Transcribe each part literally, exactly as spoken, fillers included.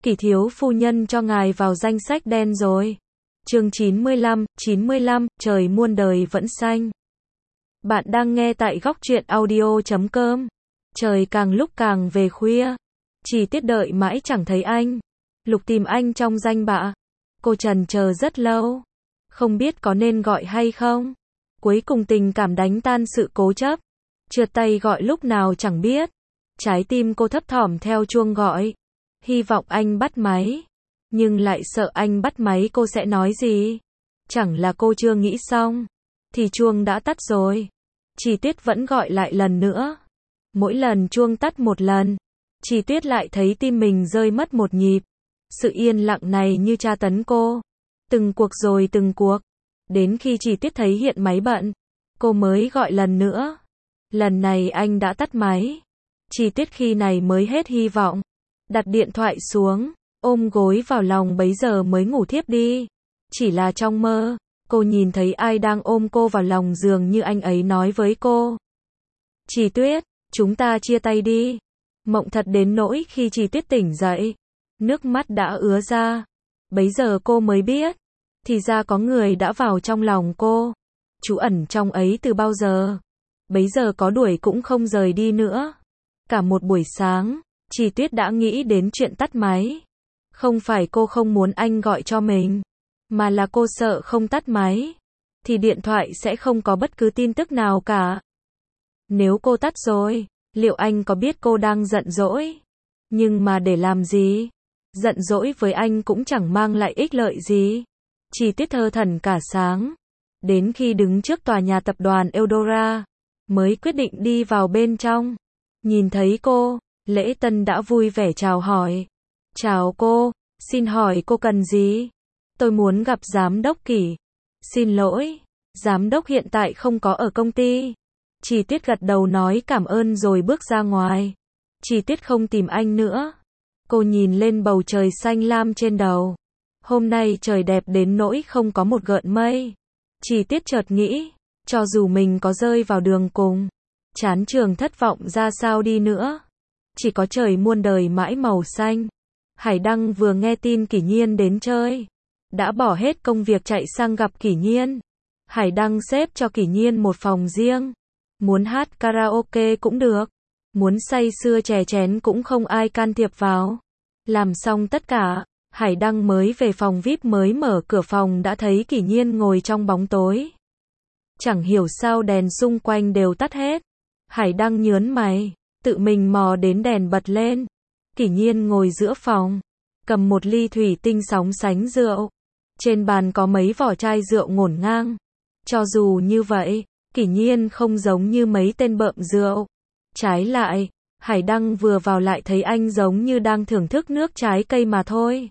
Kỷ thiếu phu nhân cho ngài vào danh sách đen rồi. Chương chín mươi lăm, chín mươi lăm, trời muôn đời vẫn xanh. Bạn đang nghe tại góc truyện audio chấm com. Trời càng lúc càng về khuya. Chỉ Tiết đợi mãi chẳng thấy anh. Lục tìm anh trong danh bạ. Cô trần chờ rất lâu. Không biết có nên gọi hay không. Cuối cùng tình cảm đánh tan sự cố chấp. Trượt tay gọi lúc nào chẳng biết. Trái tim cô thấp thỏm theo chuông gọi. Hy vọng anh bắt máy. Nhưng lại sợ anh bắt máy cô sẽ nói gì. Chẳng là cô chưa nghĩ xong. Thì chuông đã tắt rồi. Chỉ Tuyết vẫn gọi lại lần nữa. Mỗi lần chuông tắt một lần. Chỉ Tuyết lại thấy tim mình rơi mất một nhịp. Sự yên lặng này như tra tấn cô. Từng cuộc rồi từng cuộc. Đến khi Chỉ Tuyết thấy hiện máy bận. Cô mới gọi lần nữa. Lần này anh đã tắt máy. Chỉ Tuyết khi này mới hết hy vọng. Đặt điện thoại xuống. Ôm gối vào lòng bấy giờ mới ngủ thiếp đi. Chỉ là trong mơ. Cô nhìn thấy ai đang ôm cô vào lòng giường như anh ấy nói với cô. Chỉ Tuyết, chúng ta chia tay đi. Mộng thật đến nỗi khi Chỉ Tuyết tỉnh dậy. Nước mắt đã ứa ra. Bấy giờ cô mới biết. Thì ra có người đã vào trong lòng cô. Trú ẩn trong ấy từ bao giờ. Bấy giờ có đuổi cũng không rời đi nữa. Cả một buổi sáng, Chỉ Tuyết đã nghĩ đến chuyện tắt máy. Không phải cô không muốn anh gọi cho mình. Mà là cô sợ không tắt máy. Thì điện thoại sẽ không có bất cứ tin tức nào cả. Nếu cô tắt rồi, liệu anh có biết cô đang giận dỗi? Nhưng mà để làm gì? Giận dỗi với anh cũng chẳng mang lại ích lợi gì. Chỉ Tuyết thơ thẩn cả sáng. Đến khi đứng trước tòa nhà tập đoàn Eldora, mới quyết định đi vào bên trong. Nhìn thấy cô, Lễ Tân đã vui vẻ chào hỏi. Chào cô, xin hỏi cô cần gì? Tôi muốn gặp giám đốc Kỷ. Xin lỗi, giám đốc hiện tại không có ở công ty. Chỉ Tuyết gật đầu nói cảm ơn rồi bước ra ngoài. Chỉ Tuyết không tìm anh nữa. Cô nhìn lên bầu trời xanh lam trên đầu. Hôm nay trời đẹp đến nỗi không có một gợn mây. Chỉ Tuyết chợt nghĩ, cho dù mình có rơi vào đường cùng, chán trường thất vọng ra sao đi nữa, chỉ có trời muôn đời mãi màu xanh. Hải Đăng vừa nghe tin Kỷ Nhiên đến chơi, đã bỏ hết công việc chạy sang gặp Kỷ Nhiên. Hải Đăng xếp cho Kỷ Nhiên một phòng riêng. Muốn hát karaoke cũng được. Muốn say sưa chè chén cũng không ai can thiệp vào. Làm xong tất cả, Hải Đăng mới về phòng vi ai pi mới mở cửa phòng đã thấy Kỷ Nhiên ngồi trong bóng tối. Chẳng hiểu sao đèn xung quanh đều tắt hết. Hải Đăng nhớn mày, tự mình mò đến đèn bật lên. Kỷ Nhiên ngồi giữa phòng, cầm một ly thủy tinh sóng sánh rượu. Trên bàn có mấy vỏ chai rượu ngổn ngang. Cho dù như vậy, Kỷ Nhiên không giống như mấy tên bợm rượu. Trái lại, Hải Đăng vừa vào lại thấy anh giống như đang thưởng thức nước trái cây mà thôi.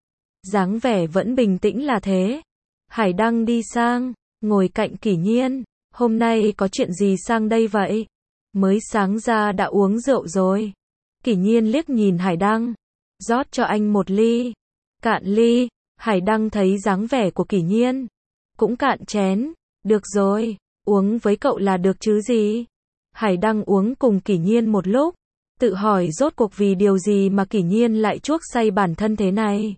Dáng vẻ vẫn bình tĩnh là thế. Hải Đăng đi sang, ngồi cạnh Kỷ Nhiên. Hôm nay có chuyện gì sang đây vậy? Mới sáng ra đã uống rượu rồi. Kỷ Nhiên liếc nhìn Hải Đăng. Rót cho anh một ly. Cạn ly. Hải Đăng thấy dáng vẻ của Kỷ Nhiên. Cũng cạn chén. Được rồi, uống với cậu là được chứ gì. Hải Đăng uống cùng Kỷ Nhiên một lúc. Tự hỏi rốt cuộc vì điều gì mà Kỷ Nhiên lại chuốc say bản thân thế này.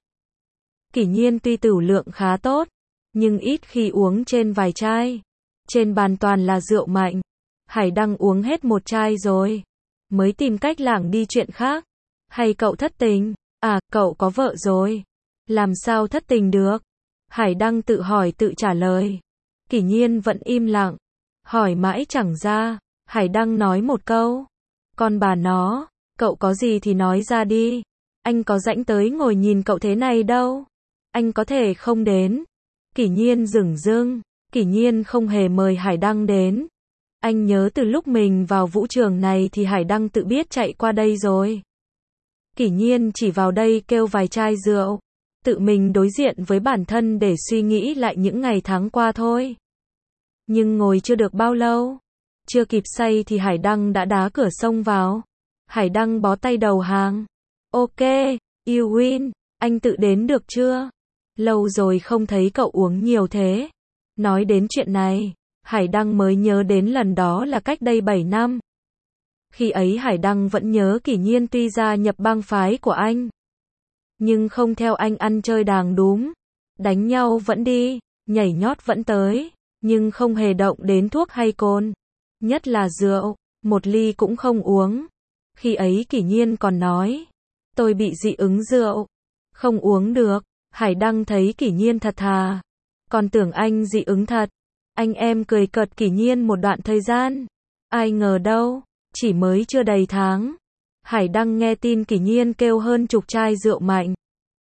Kỷ Nhiên tuy tửu lượng khá tốt, nhưng ít khi uống trên vài chai. Trên bàn toàn là rượu mạnh. Hải Đăng uống hết một chai rồi. Mới tìm cách lảng đi chuyện khác. Hay cậu thất tình? À, cậu có vợ rồi. Làm sao thất tình được? Hải Đăng tự hỏi tự trả lời. Kỷ Nhiên vẫn im lặng. Hỏi mãi chẳng ra. Hải Đăng nói một câu. Con bà nó, cậu có gì thì nói ra đi. Anh có rảnh tới ngồi nhìn cậu thế này đâu. Anh có thể không đến. Kỷ Nhiên dửng dưng. Kỷ Nhiên không hề mời Hải Đăng đến. Anh nhớ từ lúc mình vào vũ trường này thì Hải Đăng tự biết chạy qua đây rồi. Kỷ Nhiên chỉ vào đây kêu vài chai rượu. Tự mình đối diện với bản thân để suy nghĩ lại những ngày tháng qua thôi. Nhưng ngồi chưa được bao lâu. Chưa kịp say thì Hải Đăng đã đá cửa xông vào. Hải Đăng bó tay đầu hàng. Ok, you win, anh tự đến được chưa? Lâu rồi không thấy cậu uống nhiều thế. Nói đến chuyện này, Hải Đăng mới nhớ đến lần đó là cách đây bảy năm. Khi ấy Hải Đăng vẫn nhớ Kỷ Nhiên tuy gia nhập bang phái của anh. Nhưng không theo anh ăn chơi đàng đúm. Đánh nhau vẫn đi, nhảy nhót vẫn tới, nhưng không hề động đến thuốc hay cồn. Nhất là rượu, một ly cũng không uống. Khi ấy Kỷ Nhiên còn nói, tôi bị dị ứng rượu, không uống được. Hải Đăng thấy Kỷ Nhiên thật thà, còn tưởng anh dị ứng thật. Anh em cười cợt Kỷ Nhiên một đoạn thời gian. Ai ngờ đâu, chỉ mới chưa đầy tháng, Hải Đăng nghe tin Kỷ Nhiên kêu hơn chục chai rượu mạnh.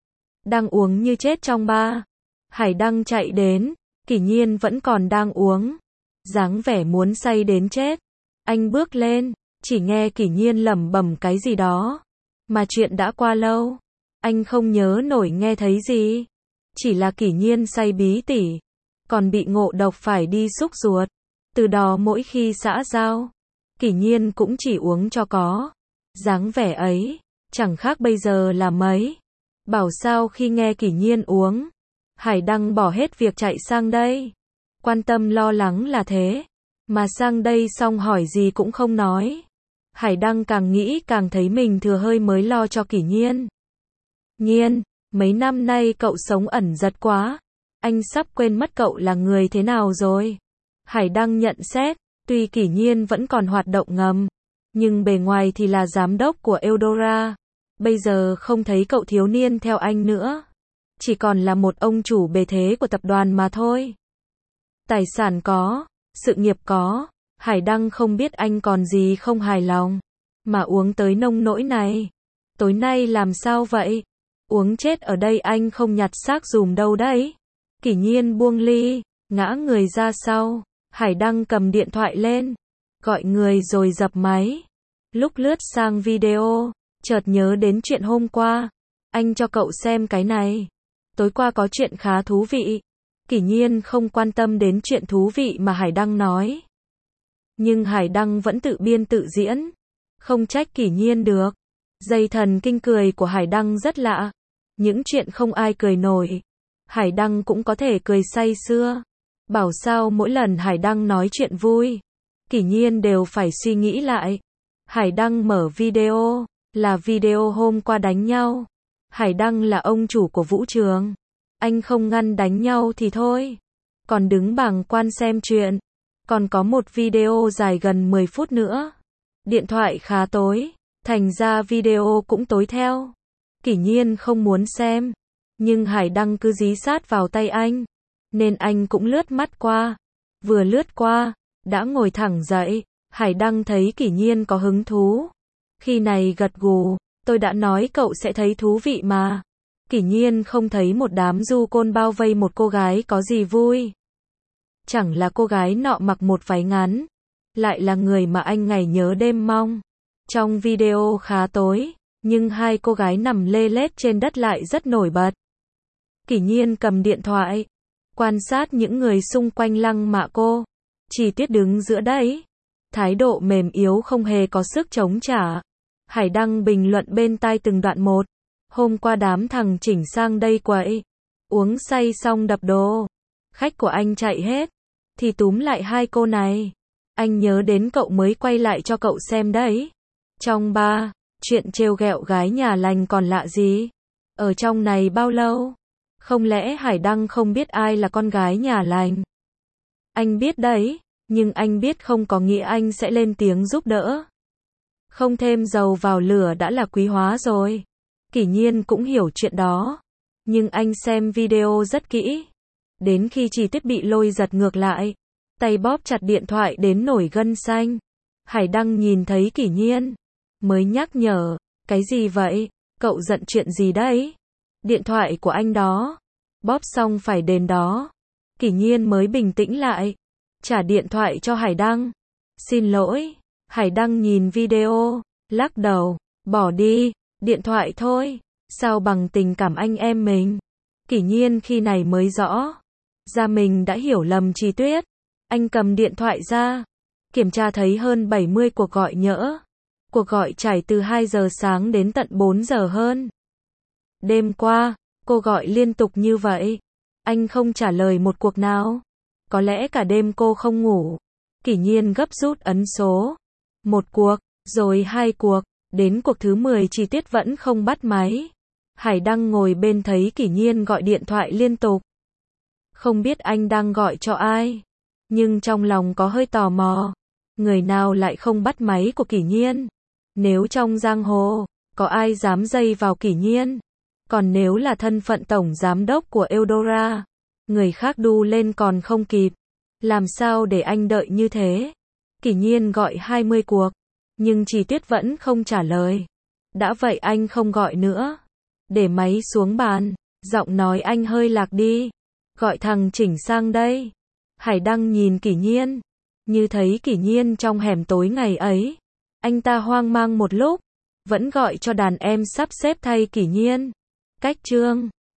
Đang uống như chết trong ba. Hải Đăng chạy đến, Kỷ Nhiên vẫn còn đang uống, dáng vẻ muốn say đến chết. Anh bước lên, chỉ nghe Kỷ Nhiên lẩm bẩm cái gì đó, mà chuyện đã qua lâu, anh không nhớ nổi nghe thấy gì. Chỉ là Kỷ Nhiên say bí tỉ, còn bị ngộ độc phải đi xúc ruột. Từ đó mỗi khi xã giao, Kỷ Nhiên cũng chỉ uống cho có. Dáng vẻ ấy, chẳng khác bây giờ là mấy. Bảo sao khi nghe Kỷ Nhiên uống, Hải Đăng bỏ hết việc chạy sang đây. Quan tâm lo lắng là thế, mà sang đây xong hỏi gì cũng không nói. Hải Đăng càng nghĩ càng thấy mình thừa hơi mới lo cho Kỷ Nhiên. Nhiên, mấy năm nay cậu sống ẩn giật quá. Anh sắp quên mất cậu là người thế nào rồi. Hải Đăng nhận xét, tuy Kỷ Nhiên vẫn còn hoạt động ngầm, nhưng bề ngoài thì là giám đốc của Eudora. Bây giờ không thấy cậu thiếu niên theo anh nữa, chỉ còn là một ông chủ bề thế của tập đoàn mà thôi. Tài sản có, sự nghiệp có, Hải Đăng không biết anh còn gì không hài lòng, mà uống tới nông nỗi này. Tối nay làm sao vậy? Uống chết ở đây anh không nhặt xác dùm đâu đấy. Kỷ Nhiên buông ly, ngã người ra sau. Hải Đăng cầm điện thoại lên, gọi người rồi dập máy. Lúc lướt sang video, chợt nhớ đến chuyện hôm qua. Anh cho cậu xem cái này. Tối qua có chuyện khá thú vị. Kỷ Nhiên không quan tâm đến chuyện thú vị mà Hải Đăng nói. Nhưng Hải Đăng vẫn tự biên tự diễn. Không trách Kỷ Nhiên được. Dây thần kinh cười của Hải Đăng rất lạ. Những chuyện không ai cười nổi, Hải Đăng cũng có thể cười say sưa. Bảo sao mỗi lần Hải Đăng nói chuyện vui, Kỷ Nhiên đều phải suy nghĩ lại. Hải Đăng mở video, là video hôm qua đánh nhau. Hải Đăng là ông chủ của vũ trường. Anh không ngăn đánh nhau thì thôi, còn đứng bàng quan xem chuyện. Còn có một video dài gần mười phút nữa. Điện thoại khá tối, thành ra video cũng tối theo. Kỷ Nhiên không muốn xem, nhưng Hải Đăng cứ dí sát vào tay anh, nên anh cũng lướt mắt qua. Vừa lướt qua, đã ngồi thẳng dậy. Hải Đăng thấy Kỷ Nhiên có hứng thú, khi này gật gù, tôi đã nói cậu sẽ thấy thú vị mà. Kỷ Nhiên không thấy một đám du côn bao vây một cô gái có gì vui. Chẳng là cô gái nọ mặc một váy ngắn, lại là người mà anh ngày nhớ đêm mong. Trong video khá tối, nhưng hai cô gái nằm lê lết trên đất lại rất nổi bật. Kỷ Nhiên cầm điện thoại, quan sát những người xung quanh lăng mạ cô. Chỉ Tuyết đứng giữa đấy, thái độ mềm yếu không hề có sức chống trả. Hải Đăng bình luận bên tai từng đoạn một. Hôm qua đám thằng chỉnh sang đây quậy, uống say xong đập đồ. Khách của anh chạy hết, thì túm lại hai cô này. Anh nhớ đến cậu mới quay lại cho cậu xem đấy. Trong ba, chuyện trêu ghẹo gái nhà lành còn lạ gì? Ở trong này bao lâu? Không lẽ Hải Đăng không biết ai là con gái nhà lành? Anh biết đấy, nhưng anh biết không có nghĩa anh sẽ lên tiếng giúp đỡ. Không thêm dầu vào lửa đã là quý hóa rồi. Kỷ Nhiên cũng hiểu chuyện đó, nhưng anh xem video rất kỹ. Đến khi Chỉ Tuyết bị lôi giật ngược lại, tay bóp chặt điện thoại đến nổi gân xanh. Hải Đăng nhìn thấy Kỷ Nhiên, mới nhắc nhở, cái gì vậy? Cậu giận chuyện gì đấy? Điện thoại của anh đó. Bóp xong phải đền đó. Kỷ Nhiên mới bình tĩnh lại, trả điện thoại cho Hải Đăng. Xin lỗi. Hải Đăng nhìn video, lắc đầu, bỏ đi, điện thoại thôi. Sao bằng tình cảm anh em mình? Kỷ Nhiên khi này mới rõ ra mình đã hiểu lầm Chỉ Tuyết. Anh cầm điện thoại ra, kiểm tra thấy hơn bảy mươi cuộc gọi nhỡ. Cuộc gọi trải từ hai giờ sáng đến tận bốn giờ hơn. Đêm qua, cô gọi liên tục như vậy. Anh không trả lời một cuộc nào. Có lẽ cả đêm cô không ngủ. Kỷ Nhiên gấp rút ấn số. Một cuộc, rồi hai cuộc, đến cuộc thứ mười Chỉ Tuyết vẫn không bắt máy. Hải Đăng ngồi bên thấy Kỷ Nhiên gọi điện thoại liên tục. Không biết anh đang gọi cho ai, nhưng trong lòng có hơi tò mò. Người nào lại không bắt máy của Kỷ Nhiên? Nếu trong giang hồ, có ai dám dây vào Kỷ Nhiên? Còn nếu là thân phận tổng giám đốc của Eldora, người khác đu lên còn không kịp. Làm sao để anh đợi như thế? Kỷ Nhiên gọi hai mươi cuộc, nhưng Trì Tuyết vẫn không trả lời. Đã vậy anh không gọi nữa. Để máy xuống bàn, giọng nói anh hơi lạc đi. Gọi thằng Chỉnh sang đây. Hải Đăng nhìn Kỷ Nhiên, như thấy Kỷ Nhiên trong hẻm tối ngày ấy. Anh ta hoang mang một lúc, vẫn gọi cho đàn em sắp xếp thay Kỷ Nhiên. Cách chương